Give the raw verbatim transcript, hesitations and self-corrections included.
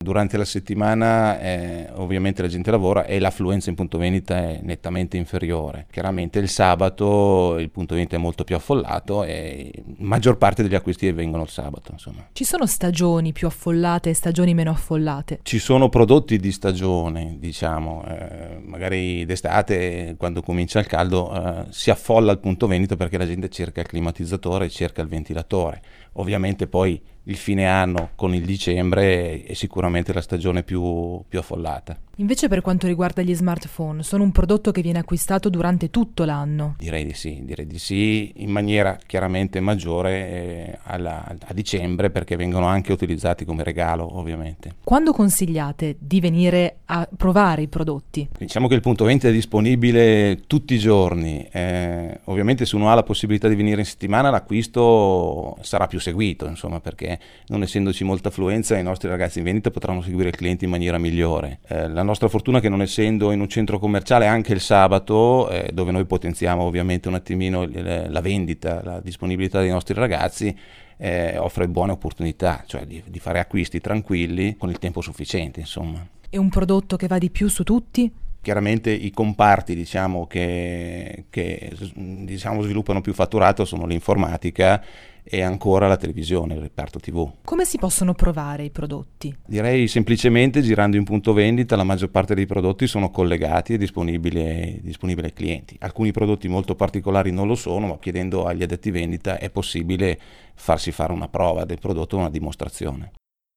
Durante la settimana eh, ovviamente la gente lavora e l'affluenza in punto vendita è nettamente inferiore. Chiaramente il sabato il punto vendita è molto più affollato e la maggior parte degli acquisti avvengono il sabato, insomma. Ci sono stagioni più affollate e stagioni meno affollate? Ci sono prodotti di stagione, diciamo, eh, magari d'estate quando comincia il caldo eh, si affolla il punto vendita perché la gente cerca il climatizzatore e cerca il ventilatore. Ovviamente poi il fine anno con il dicembre è sicuramente la stagione più, più affollata. Invece per quanto riguarda gli smartphone, sono un prodotto che viene acquistato durante tutto l'anno? Direi di sì, direi di sì, in maniera chiaramente maggiore eh, alla, a dicembre perché vengono anche utilizzati come regalo ovviamente. Quando consigliate di venire a provare i prodotti? Diciamo che il punto vendita è disponibile tutti i giorni, eh, ovviamente se uno ha la possibilità di venire in settimana l'acquisto sarà più seguito, insomma, perché non essendoci molta affluenza i nostri ragazzi in vendita potranno seguire il cliente in maniera migliore. Eh, la nostra fortuna è che non essendo in un centro commerciale anche il sabato, eh, dove noi potenziamo ovviamente un attimino il, la vendita, la disponibilità dei nostri ragazzi, eh, offre buone opportunità, cioè di, di fare acquisti tranquilli con il tempo sufficiente, insomma. È un prodotto che va di più su tutti? Chiaramente i comparti diciamo, che, che diciamo, sviluppano più fatturato sono l'informatica e ancora la televisione, il reparto tivù. Come si possono provare i prodotti? Direi semplicemente girando in punto vendita la maggior parte dei prodotti sono collegati e disponibili, disponibili ai clienti. Alcuni prodotti molto particolari non lo sono, ma chiedendo agli addetti vendita è possibile farsi fare una prova del prodotto, una dimostrazione.